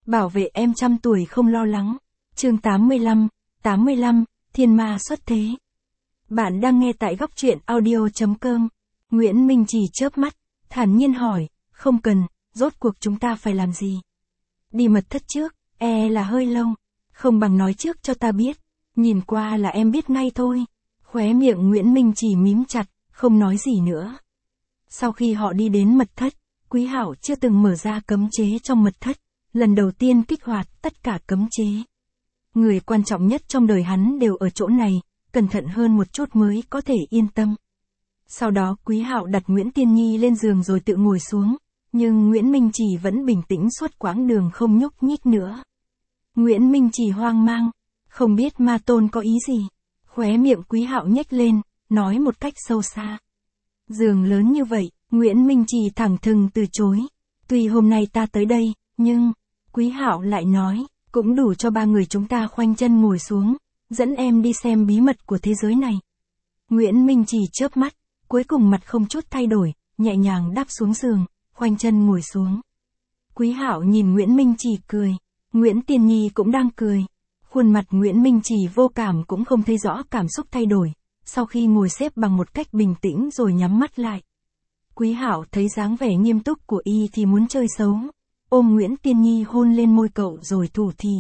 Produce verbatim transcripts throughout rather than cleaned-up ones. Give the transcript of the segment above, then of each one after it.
Bảo vệ em trăm tuổi không lo lắng. Chương tám mươi lăm, tám mươi lăm, Thiên Ma xuất thế. Bạn đang nghe tại góc truyện audio chấm com. Nguyễn Minh Trì chớp mắt, thản nhiên hỏi, không cần, rốt cuộc chúng ta phải làm gì? Đi mật thất trước, e là hơi lâu, không bằng nói trước cho ta biết, nhìn qua là em biết ngay thôi. Khóe miệng Nguyễn Minh Trì mím chặt, không nói gì nữa. Sau khi họ đi đến mật thất, Quý Hạo chưa từng mở ra cấm chế trong mật thất, lần đầu tiên kích hoạt tất cả cấm chế. Người quan trọng nhất trong đời hắn đều ở chỗ này, cẩn thận hơn một chút mới có thể yên tâm. Sau đó Quý Hạo đặt Nguyễn Tiên Nhi lên giường rồi tự ngồi xuống, nhưng Nguyễn Minh Trì vẫn bình tĩnh suốt quãng đường không nhúc nhích nữa. Nguyễn Minh Trì hoang mang, không biết Ma Tôn có ý gì. Khóe miệng Quý Hạo nhếch lên, nói một cách sâu xa. Giường lớn như vậy, Nguyễn Minh Trì thẳng thừng từ chối. Tuy hôm nay ta tới đây, nhưng, Quý Hạo lại nói, cũng đủ cho ba người chúng ta khoanh chân ngồi xuống, dẫn em đi xem bí mật của thế giới này. Nguyễn Minh Trì chớp mắt, cuối cùng mặt không chút thay đổi, nhẹ nhàng đáp xuống giường, khoanh chân ngồi xuống. Quý Hạo nhìn Nguyễn Minh Trì cười, Nguyễn Tiên Nhi cũng đang cười. Khuôn mặt Nguyễn Minh Trì vô cảm cũng không thấy rõ cảm xúc thay đổi, sau khi ngồi xếp bằng một cách bình tĩnh rồi nhắm mắt lại. Quý Hạo thấy dáng vẻ nghiêm túc của y thì muốn chơi xấu, ôm Nguyễn Tiên Nhi hôn lên môi cậu rồi thủ thỉ.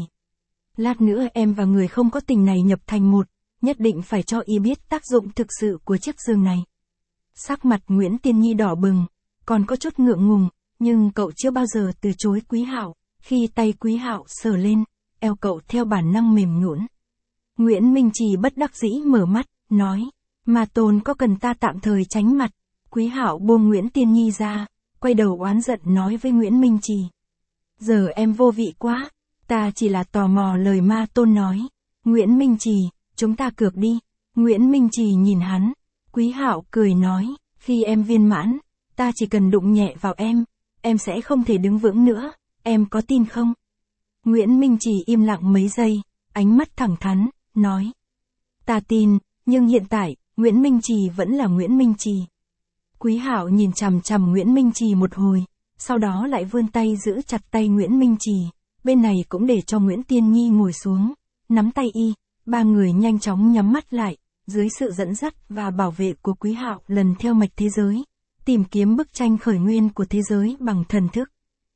Lát nữa em và người không có tình này nhập thành một, nhất định phải cho y biết tác dụng thực sự của chiếc giường này. Sắc mặt Nguyễn Tiên Nhi đỏ bừng, còn có chút ngượng ngùng, nhưng cậu chưa bao giờ từ chối Quý Hạo. Khi tay Quý Hạo sờ lên, eo cậu theo bản năng mềm nhũn. Nguyễn Minh Trì bất đắc dĩ mở mắt, nói, Ma Tôn có cần ta tạm thời tránh mặt? Quý Hạo buông Nguyễn Tiên Nhi ra, quay đầu oán giận nói với Nguyễn Minh Trì. Giờ em vô vị quá, ta chỉ là tò mò lời Ma Tôn nói. Nguyễn Minh Trì, chúng ta cược đi. Nguyễn Minh Trì nhìn hắn, Quý Hạo cười nói, khi em viên mãn, ta chỉ cần đụng nhẹ vào em, em sẽ không thể đứng vững nữa, em có tin không? Nguyễn Minh Trì im lặng mấy giây, ánh mắt thẳng thắn, nói. Ta tin, nhưng hiện tại, Nguyễn Minh Trì vẫn là Nguyễn Minh Trì. Quý Hạo nhìn chằm chằm Nguyễn Minh Trì một hồi, sau đó lại vươn tay giữ chặt tay Nguyễn Minh Trì, bên này cũng để cho Nguyễn Tiên Nhi ngồi xuống, nắm tay y, ba người nhanh chóng nhắm mắt lại, dưới sự dẫn dắt và bảo vệ của Quý Hạo lần theo mạch thế giới, tìm kiếm bức tranh khởi nguyên của thế giới bằng thần thức.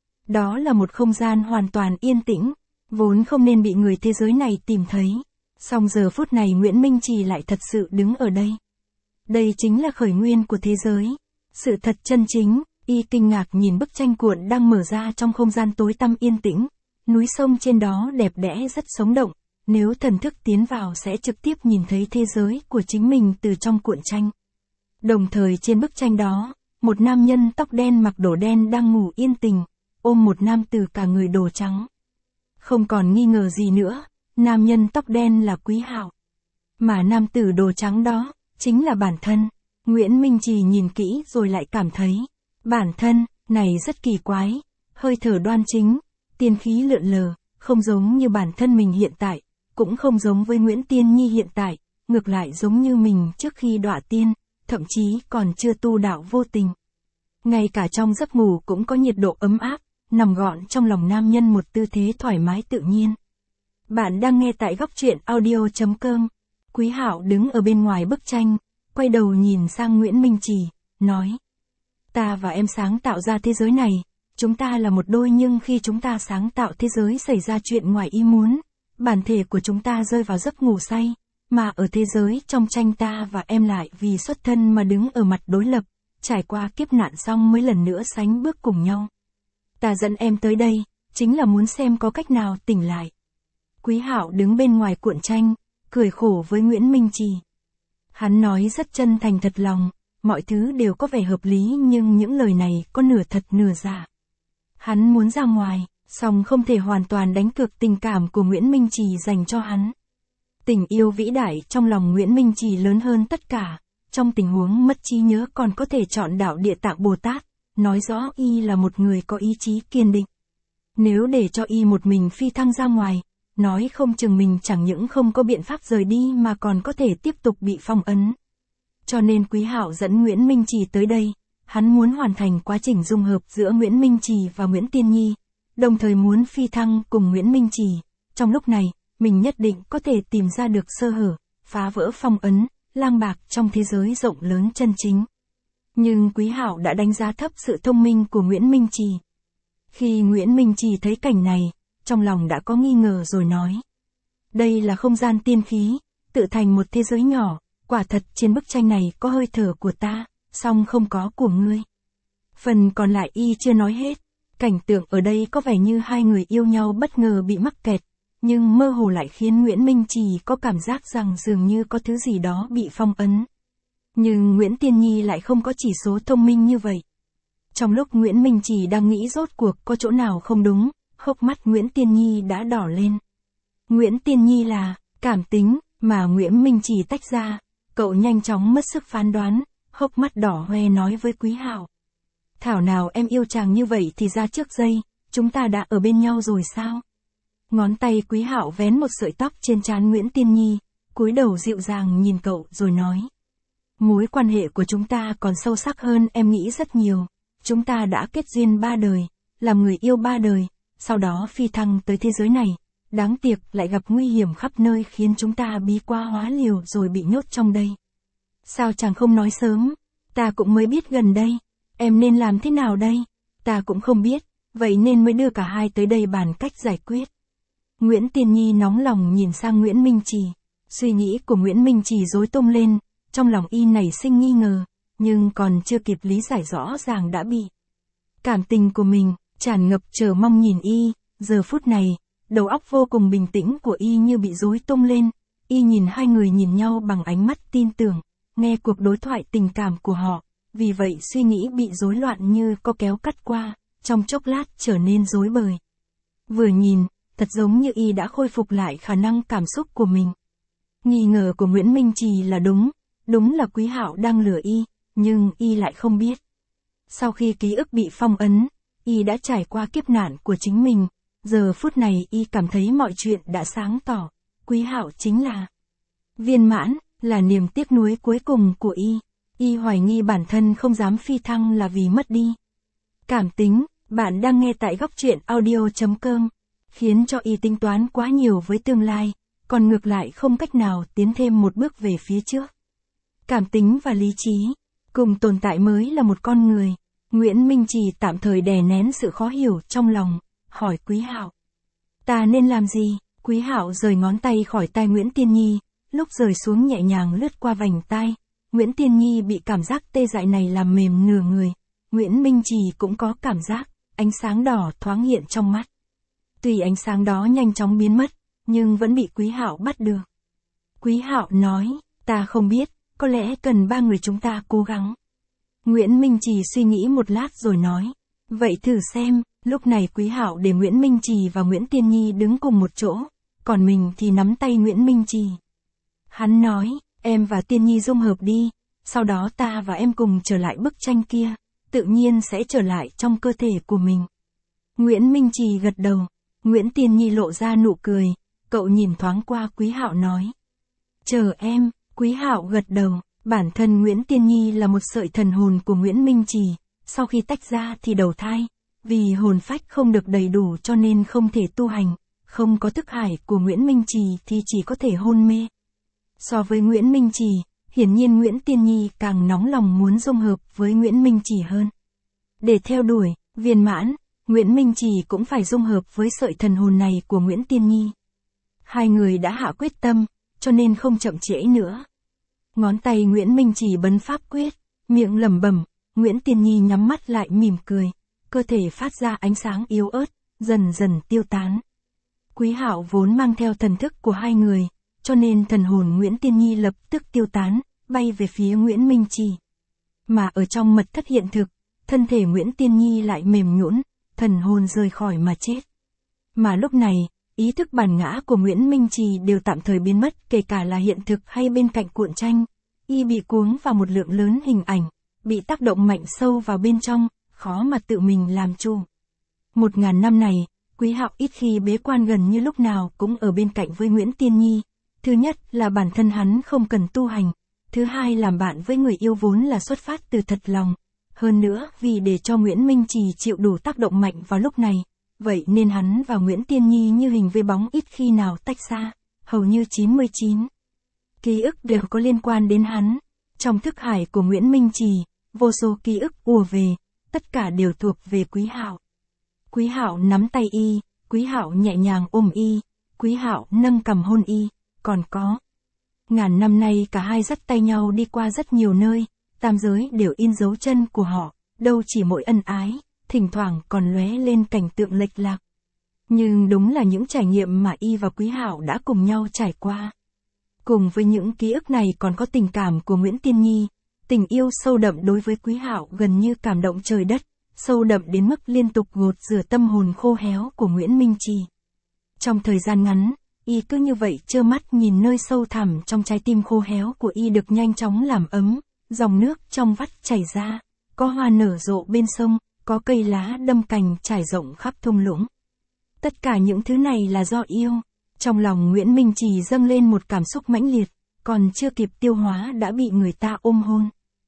Đó là một không gian hoàn toàn yên tĩnh, vốn không nên bị người thế giới này tìm thấy. Song giờ phút này Nguyễn Minh Trì lại thật sự đứng ở đây. Đây chính là khởi nguyên của thế giới. Sự thật chân chính, y kinh ngạc nhìn bức tranh cuộn đang mở ra trong không gian tối tăm yên tĩnh. Núi sông trên đó đẹp đẽ rất sống động. Nếu thần thức tiến vào sẽ trực tiếp nhìn thấy thế giới của chính mình từ trong cuộn tranh. Đồng thời trên bức tranh đó, một nam nhân tóc đen mặc đồ đen đang ngủ yên tình, ôm một nam tử cả người đồ trắng. Không còn nghi ngờ gì nữa, nam nhân tóc đen là Quý Hạo. Mà nam tử đồ trắng đó, chính là bản thân. Nguyễn Minh Trì nhìn kỹ rồi lại cảm thấy, bản thân, này rất kỳ quái, hơi thở đoan chính, tiên khí lượn lờ, không giống như bản thân mình hiện tại, cũng không giống với Nguyễn Tiên Nhi hiện tại, ngược lại giống như mình trước khi đọa tiên, thậm chí còn chưa tu đạo vô tình. Ngay cả trong giấc ngủ cũng có nhiệt độ ấm áp, nằm gọn trong lòng nam nhân một tư thế thoải mái tự nhiên. Bạn đang nghe tại góc truyện audio chấm com. Quý Hạo đứng ở bên ngoài bức tranh, quay đầu nhìn sang Nguyễn Minh Trì, nói. Ta và em sáng tạo ra thế giới này, chúng ta là một đôi nhưng khi chúng ta sáng tạo thế giới xảy ra chuyện ngoài ý muốn, bản thể của chúng ta rơi vào giấc ngủ say, mà ở thế giới trong tranh ta và em lại vì xuất thân mà đứng ở mặt đối lập, trải qua kiếp nạn xong mới lần nữa sánh bước cùng nhau. Ta dẫn em tới đây, chính là muốn xem có cách nào tỉnh lại. Quý Hạo đứng bên ngoài cuộn tranh, cười khổ với Nguyễn Minh Trì. Hắn nói rất chân thành thật lòng, mọi thứ đều có vẻ hợp lý nhưng những lời này có nửa thật nửa giả. Hắn muốn ra ngoài, song không thể hoàn toàn đánh cược tình cảm của Nguyễn Minh Trì dành cho hắn. Tình yêu vĩ đại trong lòng Nguyễn Minh Trì lớn hơn tất cả, trong tình huống mất trí nhớ còn có thể chọn đạo Địa Tạng Bồ Tát, nói rõ y là một người có ý chí kiên định. Nếu để cho y một mình phi thăng ra ngoài, nói không chừng mình chẳng những không có biện pháp rời đi mà còn có thể tiếp tục bị phong ấn. Cho nên Quý Hạo dẫn Nguyễn Minh Trì tới đây, hắn muốn hoàn thành quá trình dung hợp giữa Nguyễn Minh Trì và Nguyễn Tiên Nhi, đồng thời muốn phi thăng cùng Nguyễn Minh Trì. Trong lúc này, mình nhất định có thể tìm ra được sơ hở, phá vỡ phong ấn, lang bạc trong thế giới rộng lớn chân chính. Nhưng Quý Hạo đã đánh giá thấp sự thông minh của Nguyễn Minh Trì. Khi Nguyễn Minh Trì thấy cảnh này, trong lòng đã có nghi ngờ rồi nói. Đây là không gian tiên khí, tự thành một thế giới nhỏ, quả thật trên bức tranh này có hơi thở của ta, song không có của ngươi. Phần còn lại y chưa nói hết, cảnh tượng ở đây có vẻ như hai người yêu nhau bất ngờ bị mắc kẹt, nhưng mơ hồ lại khiến Nguyễn Minh Trì có cảm giác rằng dường như có thứ gì đó bị phong ấn. Nhưng Nguyễn Tiên Nhi lại không có chỉ số thông minh như vậy. Trong lúc Nguyễn Minh Trì đang nghĩ rốt cuộc có chỗ nào không đúng, hốc mắt Nguyễn Tiên Nhi đã đỏ lên. Nguyễn Tiên Nhi là cảm tính mà Nguyễn Minh Trì tách ra, cậu nhanh chóng mất sức phán đoán, hốc mắt đỏ hoe nói với Quý Hạo. Thảo nào em yêu chàng như vậy thì ra trước giây, chúng ta đã ở bên nhau rồi sao? Ngón tay Quý Hạo vén một sợi tóc trên trán Nguyễn Tiên Nhi, cúi đầu dịu dàng nhìn cậu rồi nói. Mối quan hệ của chúng ta còn sâu sắc hơn em nghĩ rất nhiều. Chúng ta đã kết duyên ba đời, làm người yêu ba đời, sau đó phi thăng tới thế giới này. Đáng tiếc lại gặp nguy hiểm khắp nơi khiến chúng ta bí quá hóa liều rồi bị nhốt trong đây. Sao chàng không nói sớm? Ta cũng mới biết gần đây. Em nên làm thế nào đây? Ta cũng không biết, vậy nên mới đưa cả hai tới đây bàn cách giải quyết. Nguyễn Tiên Nhi nóng lòng nhìn sang Nguyễn Minh Trì. Suy nghĩ của Nguyễn Minh Trì rối tung lên, trong lòng y nảy sinh nghi ngờ, nhưng còn chưa kịp lý giải rõ ràng đã bị. Cảm tình của mình, tràn ngập chờ mong nhìn y, giờ phút này, đầu óc vô cùng bình tĩnh của y như bị rối tung lên, y nhìn hai người nhìn nhau bằng ánh mắt tin tưởng, nghe cuộc đối thoại tình cảm của họ, vì vậy suy nghĩ bị rối loạn như có kéo cắt qua, trong chốc lát trở nên rối bời. Vừa nhìn, thật giống như y đã khôi phục lại khả năng cảm xúc của mình. Nghi ngờ của Nguyễn Minh Trì là đúng, đúng là Quý Hạo đang lừa y, nhưng y lại không biết. Sau khi ký ức bị phong ấn, y đã trải qua kiếp nạn của chính mình, giờ phút này y cảm thấy mọi chuyện đã sáng tỏ, Quý Hạo chính là viên mãn, là niềm tiếc nuối cuối cùng của y. Y hoài nghi bản thân không dám phi thăng là vì mất đi cảm tính. Bạn đang nghe tại góc truyện audio chấm com, khiến cho y tính toán quá nhiều với tương lai, còn ngược lại không cách nào tiến thêm một bước về phía trước. Cảm tính và lý trí, cùng tồn tại mới là một con người. Nguyễn Minh Trì tạm thời đè nén sự khó hiểu trong lòng, hỏi Quý Hạo. Ta nên làm gì? Quý Hạo rời ngón tay khỏi tai Nguyễn Tiên Nhi, lúc rời xuống nhẹ nhàng lướt qua vành tai. Nguyễn Tiên Nhi bị cảm giác tê dại này làm mềm nửa người. Nguyễn Minh Trì cũng có cảm giác, ánh sáng đỏ thoáng hiện trong mắt. Tuy ánh sáng đó nhanh chóng biến mất, nhưng vẫn bị Quý Hạo bắt được. Quý Hạo nói, ta không biết, có lẽ cần ba người chúng ta cố gắng. Nguyễn Minh Trì suy nghĩ một lát rồi nói, vậy thử xem. Lúc này Quý Hạo để Nguyễn Minh Trì và Nguyễn Tiên Nhi đứng cùng một chỗ, còn mình thì nắm tay Nguyễn Minh Trì. Hắn nói, em và Tiên Nhi dung hợp đi, sau đó ta và em cùng trở lại bức tranh kia, tự nhiên sẽ trở lại trong cơ thể của mình. Nguyễn Minh Trì gật đầu, Nguyễn Tiên Nhi lộ ra nụ cười, cậu nhìn thoáng qua Quý Hạo nói. Chờ em. Quý Hạo gật đầu, bản thân Nguyễn Tiên Nhi là một sợi thần hồn của Nguyễn Minh Trì, sau khi tách ra thì đầu thai, vì hồn phách không được đầy đủ cho nên không thể tu hành, không có thức hải của Nguyễn Minh Trì thì chỉ có thể hôn mê. So với Nguyễn Minh Trì, hiển nhiên Nguyễn Tiên Nhi càng nóng lòng muốn dung hợp với Nguyễn Minh Trì hơn. Để theo đuổi viên mãn, Nguyễn Minh Trì cũng phải dung hợp với sợi thần hồn này của Nguyễn Tiên Nhi. Hai người đã hạ quyết tâm, cho nên không chậm trễ nữa. Ngón tay Nguyễn Minh Trì bấm pháp quyết, miệng lẩm bẩm, Nguyễn Tiên Nhi nhắm mắt lại mỉm cười, cơ thể phát ra ánh sáng yếu ớt, dần dần tiêu tán. Quý Hạo vốn mang theo thần thức của hai người, cho nên thần hồn Nguyễn Tiên Nhi lập tức tiêu tán, bay về phía Nguyễn Minh Trì. Mà ở trong mật thất hiện thực, thân thể Nguyễn Tiên Nhi lại mềm nhũn, thần hồn rời khỏi mà chết. Mà lúc này, ý thức bản ngã của Nguyễn Minh Trì đều tạm thời biến mất, kể cả là hiện thực hay bên cạnh cuộn tranh. Y bị cuốn vào một lượng lớn hình ảnh, bị tác động mạnh sâu vào bên trong, khó mà tự mình làm chủ. Một ngàn năm này, Quý Hạo ít khi bế quan, gần như lúc nào cũng ở bên cạnh với Nguyễn Tiên Nhi. Thứ nhất là bản thân hắn không cần tu hành, thứ hai làm bạn với người yêu vốn là xuất phát từ thật lòng. Hơn nữa, vì để cho Nguyễn Minh Trì chịu đủ tác động mạnh vào lúc này, vậy nên hắn và Nguyễn Tiên Nhi như hình với bóng ít khi nào tách xa, hầu như chín mươi chín ký ức đều có liên quan đến hắn. Trong thức hải của Nguyễn Minh Trì, vô số ký ức ùa về, tất cả đều thuộc về Quý Hạo. Quý Hạo nắm tay y, Quý Hạo nhẹ nhàng ôm y, Quý Hạo nâng cằm hôn y, còn có. Ngàn năm nay cả hai dắt tay nhau đi qua rất nhiều nơi, tam giới đều in dấu chân của họ, đâu chỉ mỗi ân ái, thỉnh thoảng còn lóe lên cảnh tượng lệch lạc. Nhưng đúng là những trải nghiệm mà y và Quý Hạo đã cùng nhau trải qua. Cùng với những ký ức này còn có tình cảm của Nguyễn Tiên Nhi, tình yêu sâu đậm đối với Quý Hạo gần như cảm động trời đất, sâu đậm đến mức liên tục gột rửa tâm hồn khô héo của Nguyễn Minh Trì. Trong thời gian ngắn, y cứ như vậy trơ mắt nhìn nơi sâu thẳm trong trái tim khô héo của y được nhanh chóng làm ấm, dòng nước trong vắt chảy ra, có hoa nở rộ bên sông, có cây lá đâm cành trải rộng khắp thung lũng. Tất cả những thứ này là do yêu. Trong lòng Nguyễn Minh Trì dâng lên một cảm xúc mãnh liệt, còn chưa kịp tiêu hóa đã bị người ta ôm hôn.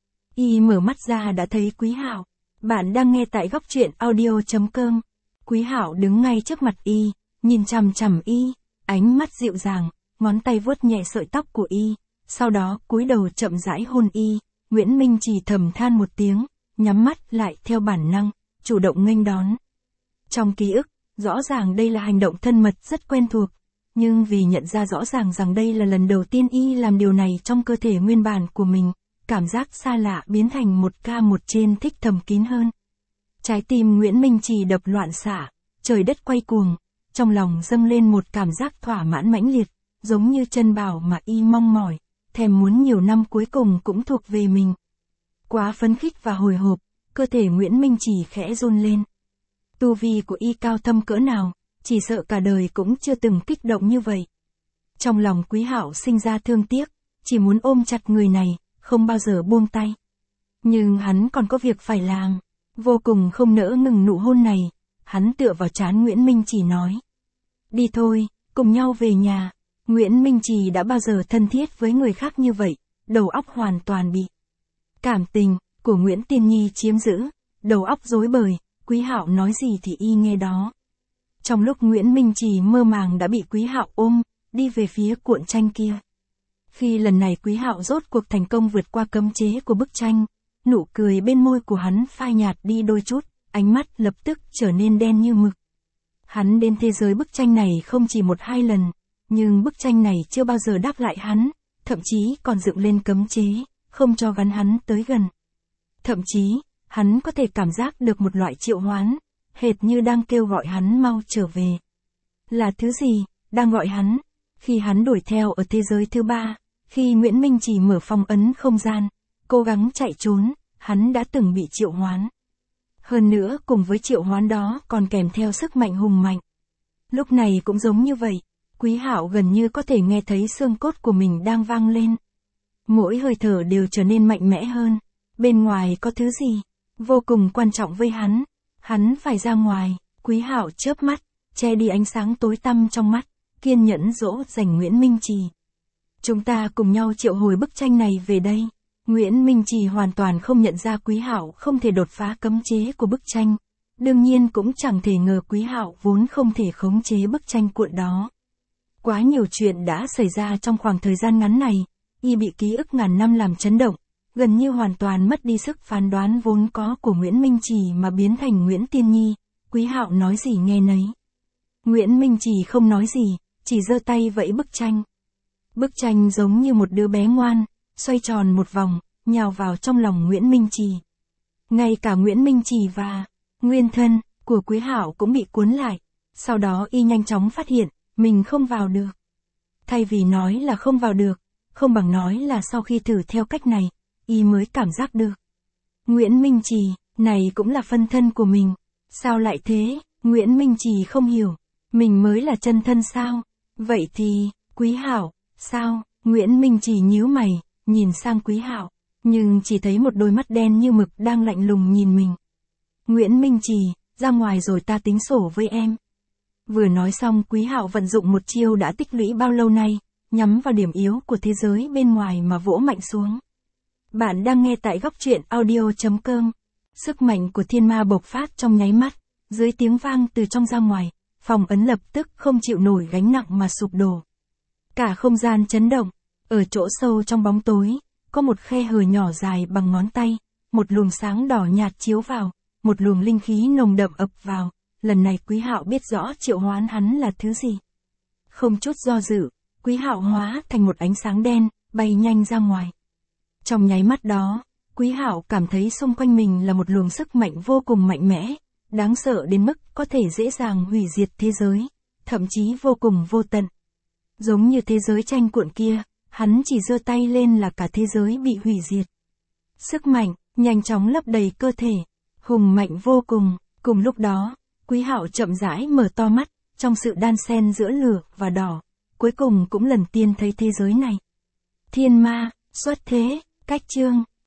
Y mở mắt ra đã thấy Quý Hạo. Bạn đang nghe tại góc truyện audio chấm com. Quý Hạo đứng ngay trước mặt y, nhìn chằm chằm y, ánh mắt dịu dàng, ngón tay vuốt nhẹ sợi tóc của y, sau đó cúi đầu chậm rãi hôn y. Nguyễn Minh Trì thầm than một tiếng, nhắm mắt lại theo bản năng, chủ động nghênh đón. Trong ký ức, rõ ràng đây là hành động thân mật rất quen thuộc, nhưng vì nhận ra rõ ràng rằng đây là lần đầu tiên y làm điều này trong cơ thể nguyên bản của mình, cảm giác xa lạ biến thành một ca một trên thích thầm kín hơn. Trái tim Nguyễn Minh Trì đập loạn xạ, trời đất quay cuồng, trong lòng dâng lên một cảm giác thỏa mãn mãnh liệt, giống như chân bảo mà y mong mỏi, thèm muốn nhiều năm cuối cùng cũng thuộc về mình. Quá phấn khích và hồi hộp, cơ thể Nguyễn Minh Trì khẽ run lên. Tu vi của y cao thâm cỡ nào, chỉ sợ cả đời cũng chưa từng kích động như vậy. Trong lòng Quý Hạo sinh ra thương tiếc, chỉ muốn ôm chặt người này, không bao giờ buông tay. Nhưng hắn còn có việc phải làm, vô cùng không nỡ ngừng nụ hôn này, hắn tựa vào trán Nguyễn Minh Trì nói. Đi thôi, cùng nhau về nhà. Nguyễn Minh Trì đã bao giờ thân thiết với người khác như vậy, đầu óc hoàn toàn bị cảm tình của Nguyễn Tiên Nhi chiếm giữ, đầu óc rối bời, Quý Hạo nói gì thì y nghe đó. Trong lúc Nguyễn Minh Trì mơ màng đã bị Quý Hạo ôm, đi về phía cuộn tranh kia. Khi lần này Quý Hạo rốt cuộc thành công vượt qua cấm chế của bức tranh, nụ cười bên môi của hắn phai nhạt đi đôi chút, ánh mắt lập tức trở nên đen như mực. Hắn đến thế giới bức tranh này không chỉ một hai lần, nhưng bức tranh này chưa bao giờ đáp lại hắn, thậm chí còn dựng lên cấm chế, không cho gắn hắn tới gần. Thậm chí, hắn có thể cảm giác được một loại triệu hoán, hệt như đang kêu gọi hắn mau trở về. Là thứ gì, đang gọi hắn? Khi hắn đuổi theo ở thế giới thứ ba, khi Nguyễn Minh Trì mở phong ấn không gian, cố gắng chạy trốn, hắn đã từng bị triệu hoán. Hơn nữa cùng với triệu hoán đó còn kèm theo sức mạnh hùng mạnh. Lúc này cũng giống như vậy, Quý Hạo gần như có thể nghe thấy xương cốt của mình đang vang lên. Mỗi hơi thở đều trở nên mạnh mẽ hơn. Bên ngoài có thứ gì vô cùng quan trọng với hắn. Hắn phải ra ngoài. Quý Hạo chớp mắt, che đi ánh sáng tối tăm trong mắt, kiên nhẫn dỗ dành Nguyễn Minh Trì. Chúng ta cùng nhau triệu hồi bức tranh này về đây. Nguyễn Minh Trì hoàn toàn không nhận ra Quý Hạo không thể đột phá cấm chế của bức tranh. Đương nhiên cũng chẳng thể ngờ Quý Hạo vốn không thể khống chế bức tranh cuộn đó. Quá nhiều chuyện đã xảy ra trong khoảng thời gian ngắn này, y bị ký ức ngàn năm làm chấn động, gần như hoàn toàn mất đi sức phán đoán vốn có của Nguyễn Minh Trì mà biến thành Nguyễn Tiên Nhi. Quý Hạo nói gì nghe nấy. Nguyễn Minh Trì không nói gì, chỉ giơ tay vẫy bức tranh. Bức tranh giống như một đứa bé ngoan, xoay tròn một vòng, nhào vào trong lòng Nguyễn Minh Trì. Ngay cả Nguyễn Minh Trì và nguyên thân của Quý Hạo cũng bị cuốn lại. Sau đó y nhanh chóng phát hiện, mình không vào được. Thay vì nói là không vào được, không bằng nói là sau khi thử theo cách này, y mới cảm giác được. Nguyễn Minh Trì, này cũng là phân thân của mình. Sao lại thế? Nguyễn Minh Trì không hiểu. Mình mới là chân thân sao? Vậy thì, Quý Hạo, sao? Nguyễn Minh Trì nhíu mày, nhìn sang Quý Hạo, nhưng chỉ thấy một đôi mắt đen như mực đang lạnh lùng nhìn mình. Nguyễn Minh Trì, ra ngoài rồi ta tính sổ với em. Vừa nói xong Quý Hạo vận dụng một chiêu đã tích lũy bao lâu nay, nhắm vào điểm yếu của thế giới bên ngoài mà vỗ mạnh xuống. Bạn đang nghe tại góc truyện audio chấm com. Sức mạnh của thiên ma bộc phát trong nháy mắt, dưới tiếng vang từ trong ra ngoài, phòng ấn lập tức không chịu nổi gánh nặng mà sụp đổ. Cả không gian chấn động, ở chỗ sâu trong bóng tối, có một khe hở nhỏ dài bằng ngón tay, một luồng sáng đỏ nhạt chiếu vào, một luồng linh khí nồng đậm ập vào, lần này Quý Hạo biết rõ triệu hoán hắn là thứ gì. Không chút do dự, Quý Hạo hóa thành một ánh sáng đen, bay nhanh ra ngoài. Trong nháy mắt đó, Quý Hạo cảm thấy xung quanh mình là một luồng sức mạnh vô cùng mạnh mẽ, đáng sợ đến mức có thể dễ dàng hủy diệt thế giới, thậm chí vô cùng vô tận. Giống như thế giới tranh cuộn kia, hắn chỉ giơ tay lên là cả thế giới bị hủy diệt. Sức mạnh, nhanh chóng lấp đầy cơ thể, hùng mạnh vô cùng, cùng lúc đó, Quý Hạo chậm rãi mở to mắt, trong sự đan xen giữa lửa và đỏ, cuối cùng cũng lần tiên thấy thế giới này. Thiên ma, xuất thế, cách chương.